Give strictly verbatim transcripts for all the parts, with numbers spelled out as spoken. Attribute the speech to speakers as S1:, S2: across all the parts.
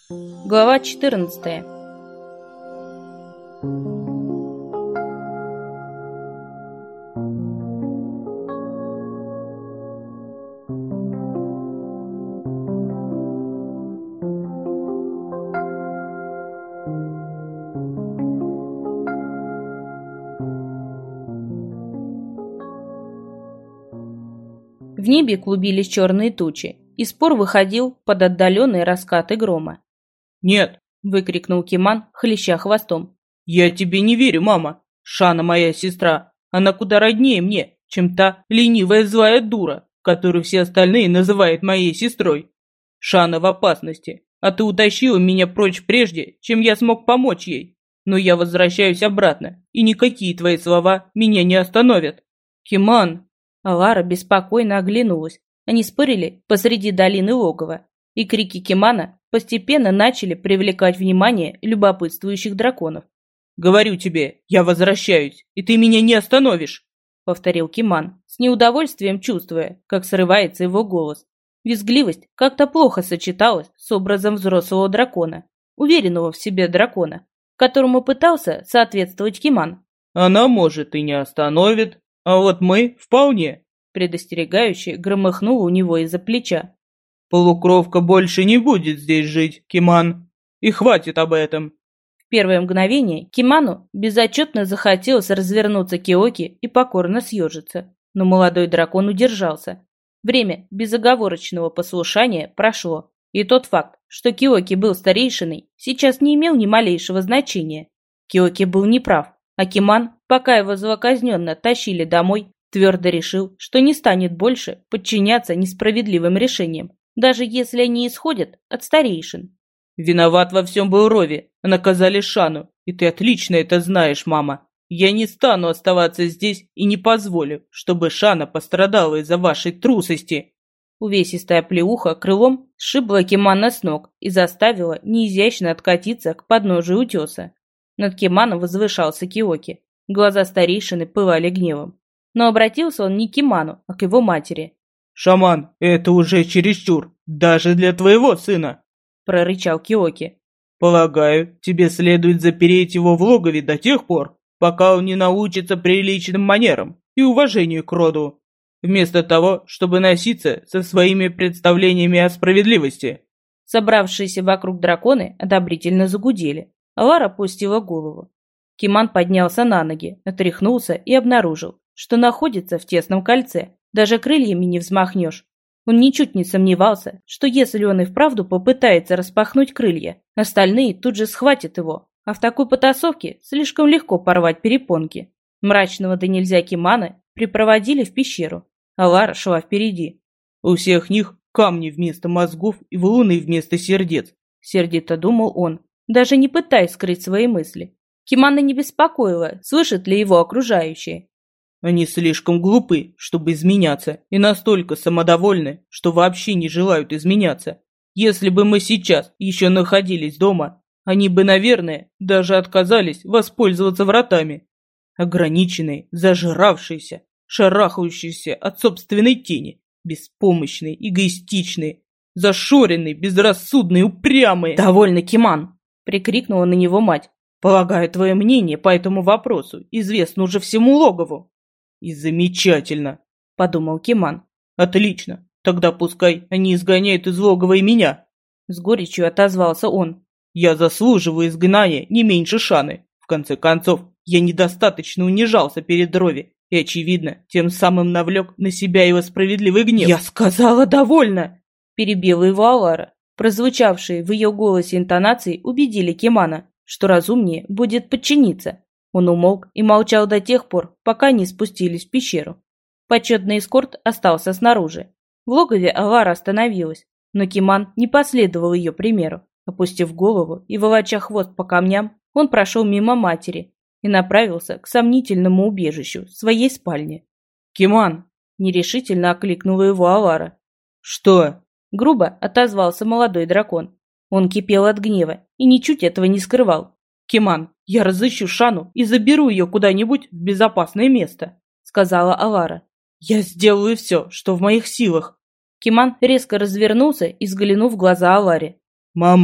S1: Глава четырнадцатая. В небе клубились черные тучи, и спор выходил под отдаленные раскаты грома.
S2: «Нет!» —
S1: выкрикнул Киман, хлеща хвостом.
S2: «Я тебе не верю, мама! Шана моя сестра! Она куда роднее мне, чем та ленивая злая дура, которую все остальные называют моей сестрой. Шана в опасности, а ты утащила меня прочь прежде, чем я смог помочь ей. Но я возвращаюсь обратно, и никакие твои слова меня не остановят. Киман!»
S1: Алара беспокойно оглянулась. Они спорили посреди долины логова, и крики Кимана постепенно начали привлекать внимание любопытствующих драконов.
S2: «Говорю тебе, я возвращаюсь, и ты меня не остановишь!»
S1: — повторил Киман, с неудовольствием чувствуя, как срывается его голос. Визгливость как-то плохо сочеталась с образом взрослого дракона, уверенного в себе дракона, которому пытался соответствовать Киман.
S2: «Она, может, и не остановит, а вот мы вполне!»
S1: Предостерегающе громыхнуло у него из-за плеча.
S2: «Полукровка больше не будет здесь жить, Киман, и хватит об этом!»
S1: В первое мгновение Киману безотчетно захотелось развернуться к Киоки и покорно съежиться, но молодой дракон удержался. Время безоговорочного послушания прошло, и тот факт, что Киоки был старейшиной, сейчас не имел ни малейшего значения. Киоки был неправ, а Киман, пока его злоказненно тащили домой, твердо решил, что не станет больше подчиняться несправедливым решениям, даже если они исходят от старейшин.
S2: «Виноват во всем был Рови, наказали Шану, и ты отлично это знаешь, мама. Я не стану оставаться здесь и не позволю, чтобы Шана пострадала из-за вашей трусости».
S1: Увесистая плеуха крылом сшибла Кимана с ног и заставила неизящно откатиться к подножию утеса. Над Киманом возвышался Киоки. Глаза старейшины пылали гневом. Но обратился он не к Киману, а к его матери.
S2: «Шаман, это уже чересчур, даже для твоего сына!» —
S1: прорычал Киоки.
S2: «Полагаю, тебе следует запереть его в логове до тех пор, пока он не научится приличным манерам и уважению к роду, вместо того, чтобы носиться со своими представлениями о справедливости».
S1: Собравшиеся вокруг драконы одобрительно загудели. Алара опустила голову. Киман поднялся на ноги, отряхнулся и обнаружил, что находится в тесном кольце. Даже крыльями не взмахнешь. Он ничуть не сомневался, что если он и вправду попытается распахнуть крылья, остальные тут же схватят его, а в такой потасовке слишком легко порвать перепонки. Мрачного да нельзя Кимана припроводили в пещеру, а Лара шла впереди.
S2: «У всех них камни вместо мозгов и валуны вместо сердец»,
S1: — сердито думал он, даже не пытаясь скрыть свои мысли. Кимана не беспокоило, слышат ли его окружающие.
S2: «Они слишком глупы, чтобы изменяться, и настолько самодовольны, что вообще не желают изменяться. Если бы мы сейчас еще находились дома, они бы, наверное, даже отказались воспользоваться вратами. Ограниченные, зажравшиеся, шарахающиеся от собственной тени, беспомощные, эгоистичные, зашоренные, безрассудные, упрямые».
S1: «Довольно, Киман!» — прикрикнула на него мать.
S2: «Полагаю, твое мнение по этому вопросу известно уже всему логову». «И замечательно», — подумал Киман. «Отлично, тогда пускай они изгоняют из логова и меня».
S1: С горечью отозвался он.
S2: «Я заслуживаю изгнания не меньше Шаны. В конце концов, я недостаточно унижался перед Рови и, очевидно, тем самым навлек на себя его справедливый гнев».
S1: «Я сказала довольно!» — перебила его Алара. Прозвучавшие в ее голосе интонации убедили Кимана, что разумнее будет подчиниться. Он умолк и молчал до тех пор, пока не спустились в пещеру. Почетный эскорт остался снаружи. В логове Алара остановилась, но Киман не последовал ее примеру. Опустив голову и волоча хвост по камням, он прошел мимо матери и направился к сомнительному убежищу, своей спальне.
S2: «Киман!»
S1: — нерешительно окликнула его Алара.
S2: «Что?»
S1: — грубо отозвался молодой дракон. Он кипел от гнева и ничуть этого не скрывал.
S2: «Киман, я разыщу Шану и заберу ее куда-нибудь в безопасное место», — сказала Алара. «Я сделаю все, что в моих силах».
S1: Киман резко развернулся и взглянув в глаза Аларе.
S2: «Мама,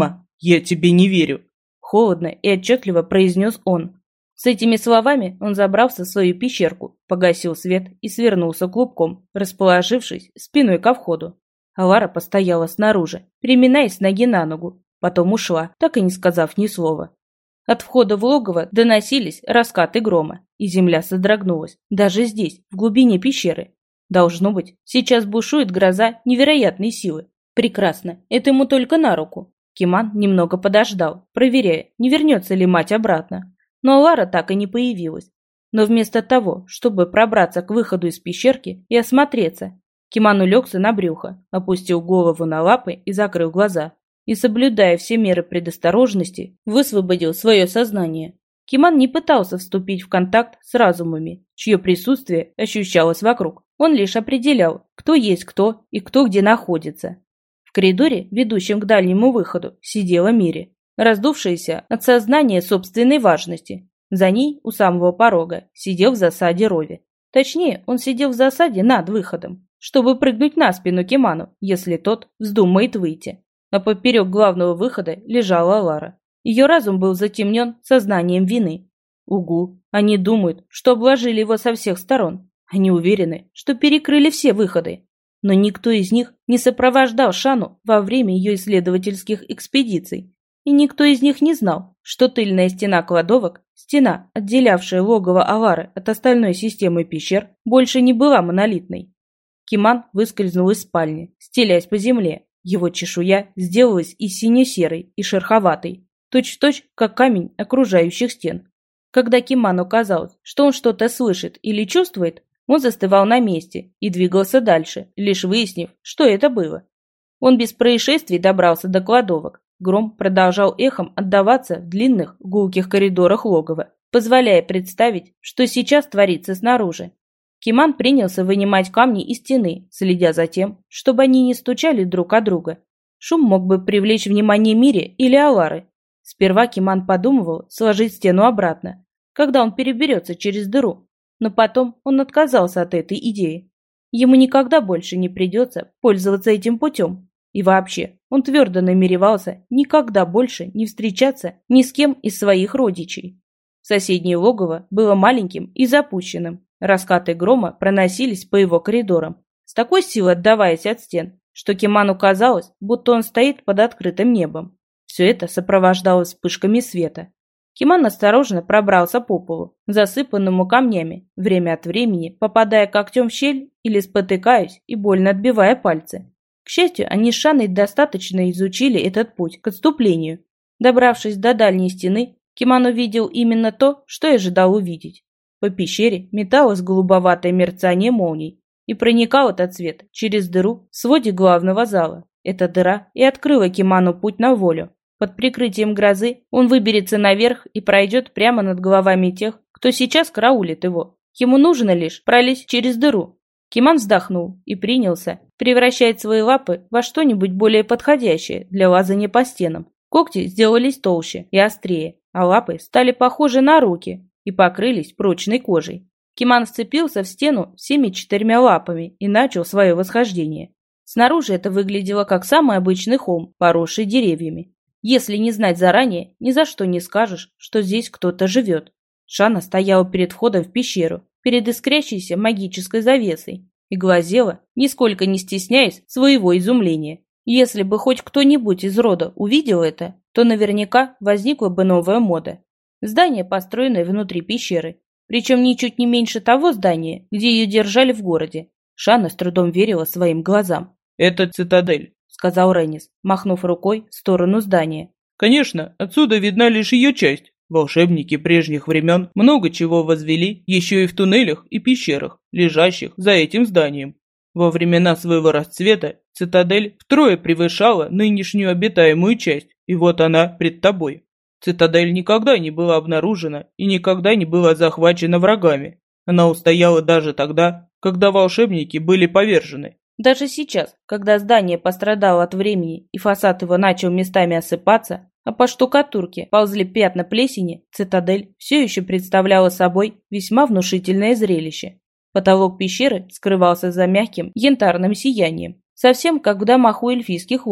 S2: Я тебе не верю.
S1: Холодно и отчетливо произнес он. С этими словами он забрался в свою пещерку, погасил свет и свернулся клубком, расположившись спиной ко входу. А Лара постояла снаружи, переминаясь с ноги на ногу, потом ушла, так и не сказав ни слова. От входа в логово доносились раскаты грома, и земля содрогнулась, даже здесь, в глубине пещеры. Должно быть, сейчас бушует гроза невероятной силы. Прекрасно, это ему только на руку. Киман немного подождал, проверяя, не вернется ли мать обратно. Но Лара так и не появилась. Но вместо того, чтобы пробраться к выходу из пещерки и осмотреться, Киман улегся на брюхо, опустил голову на лапы и закрыл глаза. И, соблюдая все меры предосторожности, высвободил свое сознание. Киман не пытался вступить в контакт с разумами, чье присутствие ощущалось вокруг. Он лишь определял, кто есть кто и кто где находится. В коридоре, ведущем к дальнему выходу, сидела Мири, раздувшаяся от сознания собственной важности. За ней, у самого порога, сидел в засаде Рови. Точнее, он сидел в засаде над выходом, чтобы прыгнуть на спину Киману, если тот вздумает выйти. А поперек главного выхода лежала Лара. Ее разум был затемнен сознанием вины. Угу, они думают, что обложили его со всех сторон. Они уверены, что перекрыли все выходы. Но никто из них не сопровождал Шану во время ее исследовательских экспедиций. И никто из них не знал, что тыльная стена кладовок, стена, отделявшая логово Алары от остальной системы пещер, больше не была монолитной. Киман выскользнул из спальни, стелясь по земле. Его чешуя сделалась и сине-серой, и шероховатой, точь-в-точь, как камень окружающих стен. Когда Киману казалось, что он что-то слышит или чувствует, он застывал на месте и двигался дальше, лишь выяснив, что это было. Он без происшествий добрался до кладовок. Гром продолжал эхом отдаваться в длинных, гулких коридорах логова, позволяя представить, что сейчас творится снаружи. Киман принялся вынимать камни из стены, следя за тем, чтобы они не стучали друг о друга. Шум мог бы привлечь внимание Мири или Алары. Сперва Киман подумывал сложить стену обратно, когда он переберется через дыру, но потом он отказался от этой идеи. Ему никогда больше не придется пользоваться этим путем. И вообще, он твердо намеревался никогда больше не встречаться ни с кем из своих родичей. Соседнее логово было маленьким и запущенным. Раскаты грома проносились по его коридорам, с такой силой отдаваясь от стен, что Киману казалось, будто он стоит под открытым небом. Все это сопровождалось вспышками света. Киман осторожно пробрался по полу, засыпанному камнями, время от времени попадая когтем в щель или спотыкаясь и больно отбивая пальцы. К счастью, они с Шаной достаточно изучили этот путь к отступлению. Добравшись до дальней стены, Киман увидел именно то, что и ожидал увидеть. По пещере металось голубоватое мерцание молний, и проникал этот свет через дыру в своде главного зала. Эта дыра и открыла Киману путь на волю. Под прикрытием грозы он выберется наверх и пройдет прямо над головами тех, кто сейчас караулит его. Ему нужно лишь пролезть через дыру. Киман вздохнул и принялся превращать свои лапы во что-нибудь более подходящее для лазания по стенам. Когти сделались толще и острее, а лапы стали похожи на руки и покрылись прочной кожей. Киман вцепился в стену всеми четырьмя лапами и начал свое восхождение. Снаружи это выглядело как самый обычный холм, поросший деревьями. Если не знать заранее, ни за что не скажешь, что здесь кто-то живет. Шана стояла перед входом в пещеру, перед искрящейся магической завесой, и глазела, нисколько не стесняясь своего изумления. Если бы хоть кто-нибудь из рода увидел это, то наверняка возникла бы новая мода. Здание, построенное внутри пещеры, причем ничуть не меньше того здания, где ее держали в городе. Шана с трудом верила своим глазам.
S2: «Это цитадель»,
S1: — сказал Реннис, махнув рукой в сторону здания.
S2: «Конечно, отсюда видна лишь ее часть. Волшебники прежних времен много чего возвели еще и в туннелях и пещерах, лежащих за этим зданием. Во времена своего расцвета цитадель втрое превышала нынешнюю обитаемую часть, и вот она пред тобой. Цитадель никогда не была обнаружена и никогда не была захвачена врагами. Она устояла даже тогда, когда волшебники были повержены.
S1: Даже сейчас, когда здание пострадало от времени и фасад его начал местами осыпаться, а по штукатурке ползли пятна плесени, цитадель все еще представляла собой весьма внушительное зрелище. Потолок пещеры скрывался за мягким янтарным сиянием, совсем как в домах у эльфийских лордов.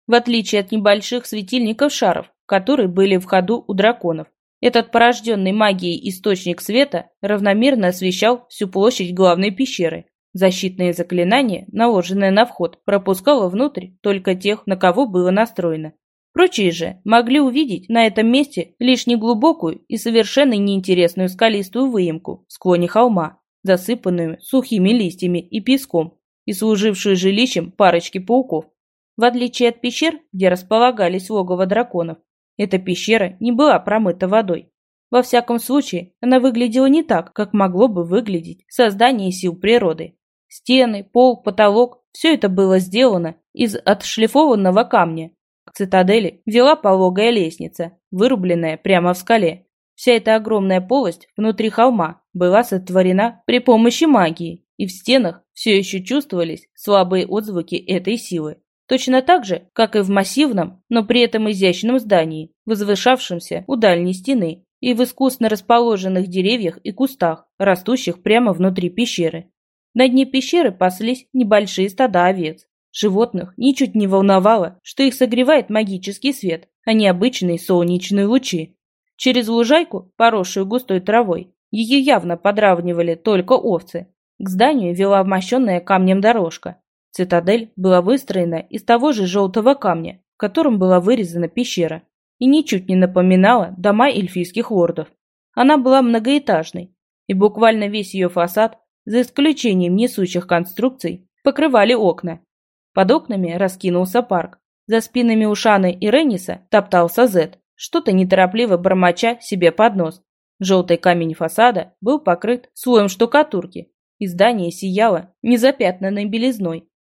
S1: в отличие от небольших светильников-шаров, которые были в ходу у драконов. Этот порожденный магией источник света равномерно освещал всю площадь главной пещеры. Защитное заклинание, наложенное на вход, пропускало внутрь только тех, на кого было настроено. Прочие же могли увидеть на этом месте лишь неглубокую и совершенно неинтересную скалистую выемку в склоне холма, засыпанную сухими листьями и песком и служившую жилищем парочки пауков. В отличие от пещер, где располагались логово драконов, эта пещера не была промыта водой. Во всяком случае, она выглядела не так, как могло бы выглядеть создание сил природы. Стены, пол, потолок – все это было сделано из отшлифованного камня. К цитадели вела пологая лестница, вырубленная прямо в скале. Вся эта огромная полость внутри холма была сотворена при помощи магии, и в стенах все еще чувствовались слабые отзвуки этой силы. Точно так же, как и в массивном, но при этом изящном здании, возвышавшемся у дальней стены, и в искусно расположенных деревьях и кустах, растущих прямо внутри пещеры. На дне пещеры паслись небольшие стада овец. Животных ничуть не волновало, что их согревает магический свет, а не обычные солнечные лучи. Через лужайку, поросшую густой травой, ее явно подравнивали только овцы. К зданию вела мощенная камнем дорожка. Цитадель была выстроена из того же желтого камня, в котором была вырезана пещера, и ничуть не напоминала дома эльфийских лордов. Она была многоэтажной, и буквально весь ее фасад, за исключением несущих конструкций, покрывали окна. Под окнами раскинулся парк. За спинами Ушаны и Ренниса топтался Зет, что-то неторопливо бормоча себе под нос. Желтый камень фасада был покрыт слоем штукатурки, и здание сияло незапятнанной белизной.